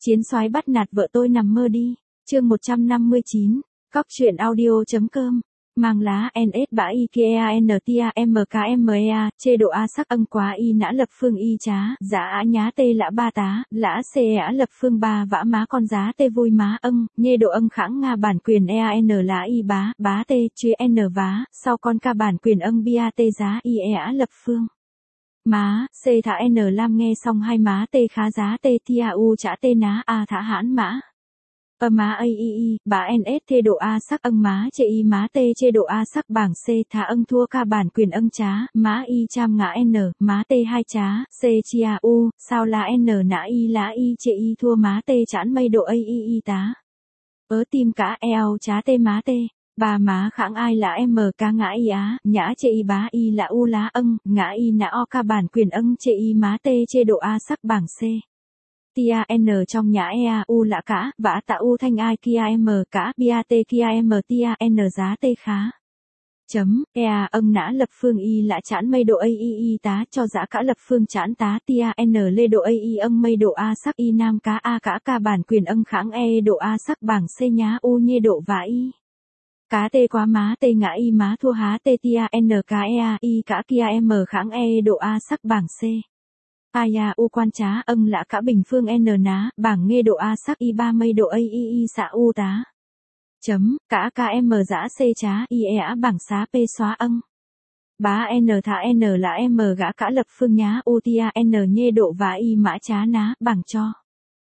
Chiến soái bắt nạt vợ tôi nằm mơ đi. Chương 159. Cóc truyện audio.com. Mang lá NS bã IKEA NTA MKMEA, chê độ A sắc ân quá y nã lập phương y trá, giá á nhá tê lã ba tá, lã xê á lập phương ba vã má con giá tê vui má ân, nhê độ ân khãng nga bản quyền EAN lã y bá tê, chia N vá, sau con ca bản quyền ân bia tê giá y á lập phương. Má, xê thả N lam nghe xong hai má tê khá giá tê tia u chả tê ná a thả hãn mã. Má a i bá ns thê độ a sắc ân má chê y má tê chê độ a sắc bảng c thả ân thua ca bản quyền ân trá, má y cham ngã n, má tê hai trá, c chia u, sao là n nã y lá y chê y thua má tê chán mây độ a i tá. Tim cả eo trá tê má tê. Bà má khẳng ai là m ca ngã y á, nhã chê y bá y là u lá ân, ngã y nã o ca bản quyền ân chê y má tê chê độ a sắc bảng c. Tia n trong nhã ea u lạ cả, vã tạ u thanh ai kia m cả, bia tê kia m tia n giá tê khá. Ea ân nã lập phương y lạ chán mây độ a i tá cho giá cả lập phương chán tá tia n lê độ a i ân mây độ a sắc y nam cá a cả ca bản quyền ân kháng e độ a sắc bảng c nhá u nhê độ và y. Cá tê quá má tê ngã y má thua há tê tia n cá ea y cả kia m kháng e độ a sắc bảng c. Aya u quan trá ân lạ cả bình phương n ná, bảng nghe độ a sắc y ba mây độ a i xạ u tá. Cả km giã c trá y á bảng xá p xóa ân. Bá n thả n là m gã cả lập phương nhá u tia n nhê độ và y mã trá ná, bảng cho.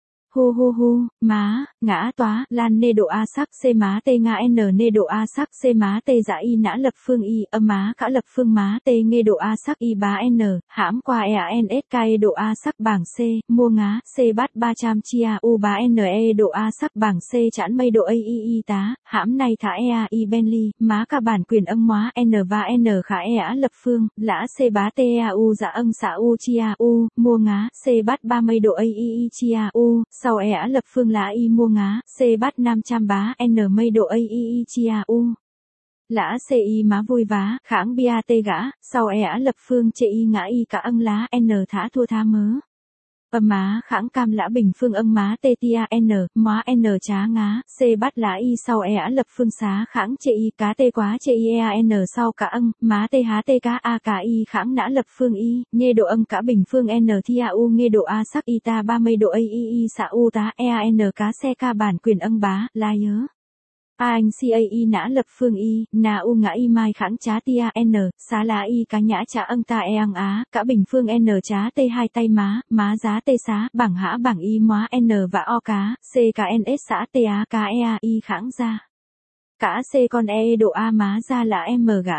Hu, má, ngã tóa, lan nê độ a sắc c má tê ngã n nê độ a sắc c má tê dạ y nã lập phương y, âm má cả lập phương má tê nghe độ a sắc y bá n, hãm qua EANS cai độ a sắc bảng c, mua ngá, c bát 300 chia u bá n e độ a sắc bảng c chẵn mây độ a i tá, hãm này thả ea y Bentley, má cả bản quyền âm hóa n và n khả ea lập phương, lã c bá tê ea u dạ ân xạ u chia u, mua ngá, c bát 3 mây độ a i chia u. Sau á lập phương lã y mua ngá, c bát 500 bá n mây độ a i chia u. Lã c y má vui vá, kháng bia tê gã, sau á lập phương chê y ngã y cả ân lá n thả thua tha mớ. Má kháng cam lã bình phương ân má tê tia n, má n trá ngá, c bát lã y sau á lập phương xá kháng chê y cá tê quá chê y n sau cả ân, má tê há tê cá a cả y kháng nã lập phương y, nhê độ ân cả bình phương n thia u nghe độ a sắc y ta 30 độ a i xạ u tá n cá xe ca bản quyền ân bá, la nhớ. Anh CAI nã lập phương y, na u ngã y mai kháng trá tia n, xá lá y cá nhã trá ân ta ăng á, cả bình phương n trá tê hai tay má giá tê xá, bảng hã bảng y móa n và o cá, c cá ns xã tê á cá ea y kháng ra. Cả c con e độ a má ra là m gã.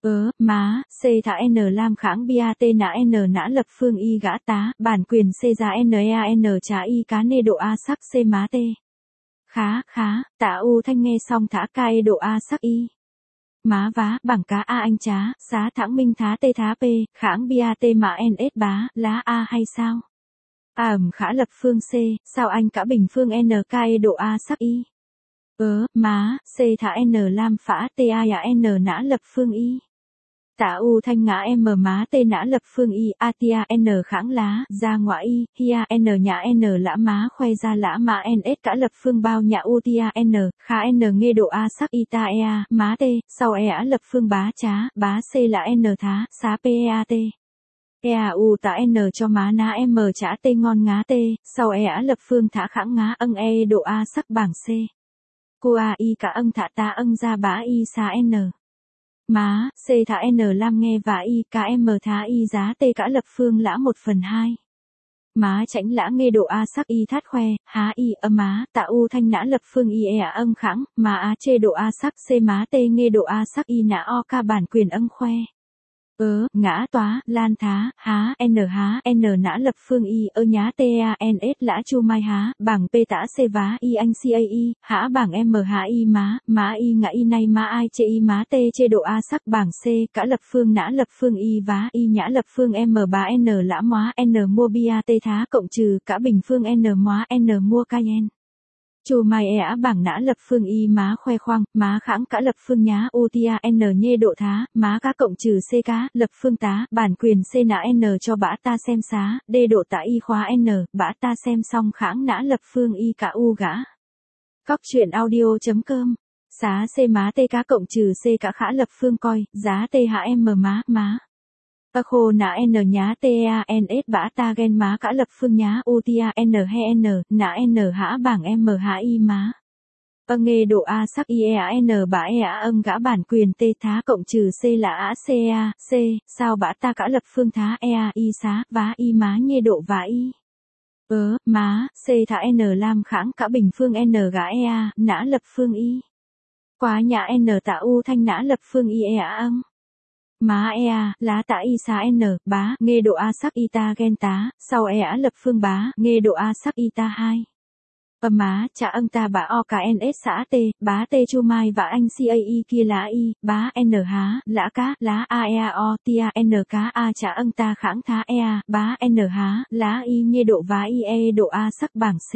Má, c thả n lam kháng bia tê nã n nã lập phương y gã tá, bản quyền c ra n trá y cá nê độ a sắc c má tê. Khá, tạ u thanh nghe xong thả cai độ a sắc y. Má vá, bảng cá a anh trá, xá thẳng minh thá tê thá p, kháng bia tê mã ns bá, lá a hay sao? Khả lập phương c, sao anh cả bình phương n cai độ a sắc y? Má, c thả n lam phả tê a n nã lập phương y. Tạ u thanh ngã m má tê nã lập phương y, a tia n kháng lá, ra ngoại y, hia n nhã n lã má khoe ra lã mã ns cả lập phương bao nhã u tia n, khá n nghe độ a sắc y ta ea, má tê, sau ea lập phương bá trá, bá c là n thá, xá p ea tê. Ea u tạ n cho má ná m chả tê ngon ngá tê, sau ea lập phương thả kháng ngá ân e độ a sắc bảng c. Cô a y cả ân thả ta ân ra bá y xá n. Má, c thả n lam nghe và y cả m thá y giá tê cả lập phương lã 1/2. Má chảnh lã nghe độ a sắc y thát khoe, há y má, tạ u thanh nã lập phương y ea ân kháng, má á chê độ a sắc c má tê nghe độ a sắc y nã o ca bản quyền ân khoe. Ngã tóa, lan thá, há n nã lập phương y nhá TANS lã chu mai há, bảng p tả c vá y anh CAI, há bảng m há y má y ngã y này má ai chê y má t chê độ a sắc bảng c, cả lập phương nã lập phương y vá y nhã lập phương m bá n lã móa n mua bia t thá cộng trừ cả bình phương n móa n mua cayenne. Chu mai ea bảng nã lập phương y má khoe khoang, má khãng cả lập phương nhá utia n nhê độ thá, má cá cộng trừ c cá, lập phương tá, bản quyền c nã n cho bã ta xem xá, d độ tạ y khóa n, bã ta xem xong khãng nã lập phương y cả u gã. Cóc truyện audio.com. Xá c má t cá cộng trừ c cả khả lập phương coi, giá t hạ m má. Ta khô nã n nhá teans bã ta gen má cả lập phương nhá utia n he n, nã n hã bảng m hã y má. Nghe độ a sắc iean bã ea gã bản quyền t thá cộng trừ c là á c, sao bã ta cả lập phương thá ea y xá, vá y má nhê độ và y. Má, c thả n lam khãng cả bình phương n gã ea, nã lập phương y. Quá nhã n tạ u thanh nã lập phương y ea Má ea, lá tạ y xá n, bá, nghe độ a sắc y ta gen tá, sau ea lập phương bá, nghe độ a sắc y ta 2. Má, chả ta bá o k n s xã t, bá t chu mai và anh cae kia lá y, bá n há, lã cá, lá a ea o, tia n cá a chả ta khãng thá ea, bá n há, lá y nhê độ vá y e độ a sắc bảng c.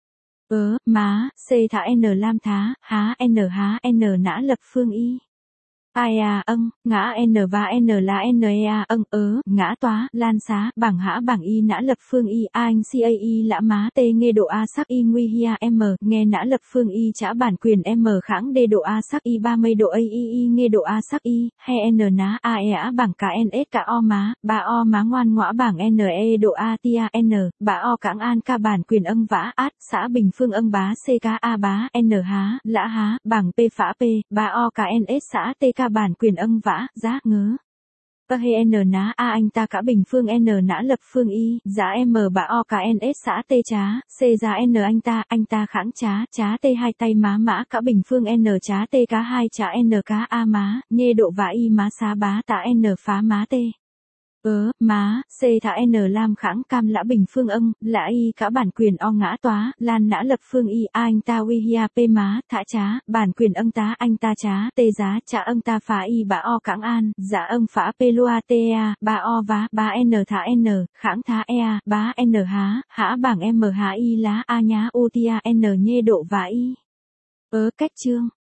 Má, c thả n lam thá, há n nã lập phương y. Ea ngã n và n là n ea ngã tóa, lan xá, bảng hã bảng y nã lập phương y, anh cae lã má t nghe độ a sắc y nguy hia m, nghe nã lập phương y chả bản quyền m khãng d độ a sắc y 30 độ a y nghe độ a sắc y, he n ná a ea bảng cả ns cả o má, bà o má ngoan ngõa bảng n e độ a tia n, bà o cảng an ca bản quyền vã át, xã bình phương bá c cá a bá n há, lã há, bảng p phả p, bà o cả ns xã t ca bản quyền vã, giá ngớ. He n ná a anh ta cả bình phương n nã lập phương y, giá m bà o cả ns xã t chá, c giá n anh ta khãng chá t hai tay má mã cả bình phương n chá t cá 2 chá n cá a má, nhê độ vã y má xá bá tạ n phá má t. Má, c thả n lam khãng cam lã bình phương lã y cả bản quyền o ngã tóa, lan nã lập phương y, anh ta uy hia p má, thả chá, bản quyền tá anh ta chá, t giá, chả ta phá y bà o cảng an, giả phá p loa tea, bà o vá, bà n thả n, khãng thá ea, bá n há, hã bảng m há y lá a nhá utia n nhê độ vá y. Cách chương.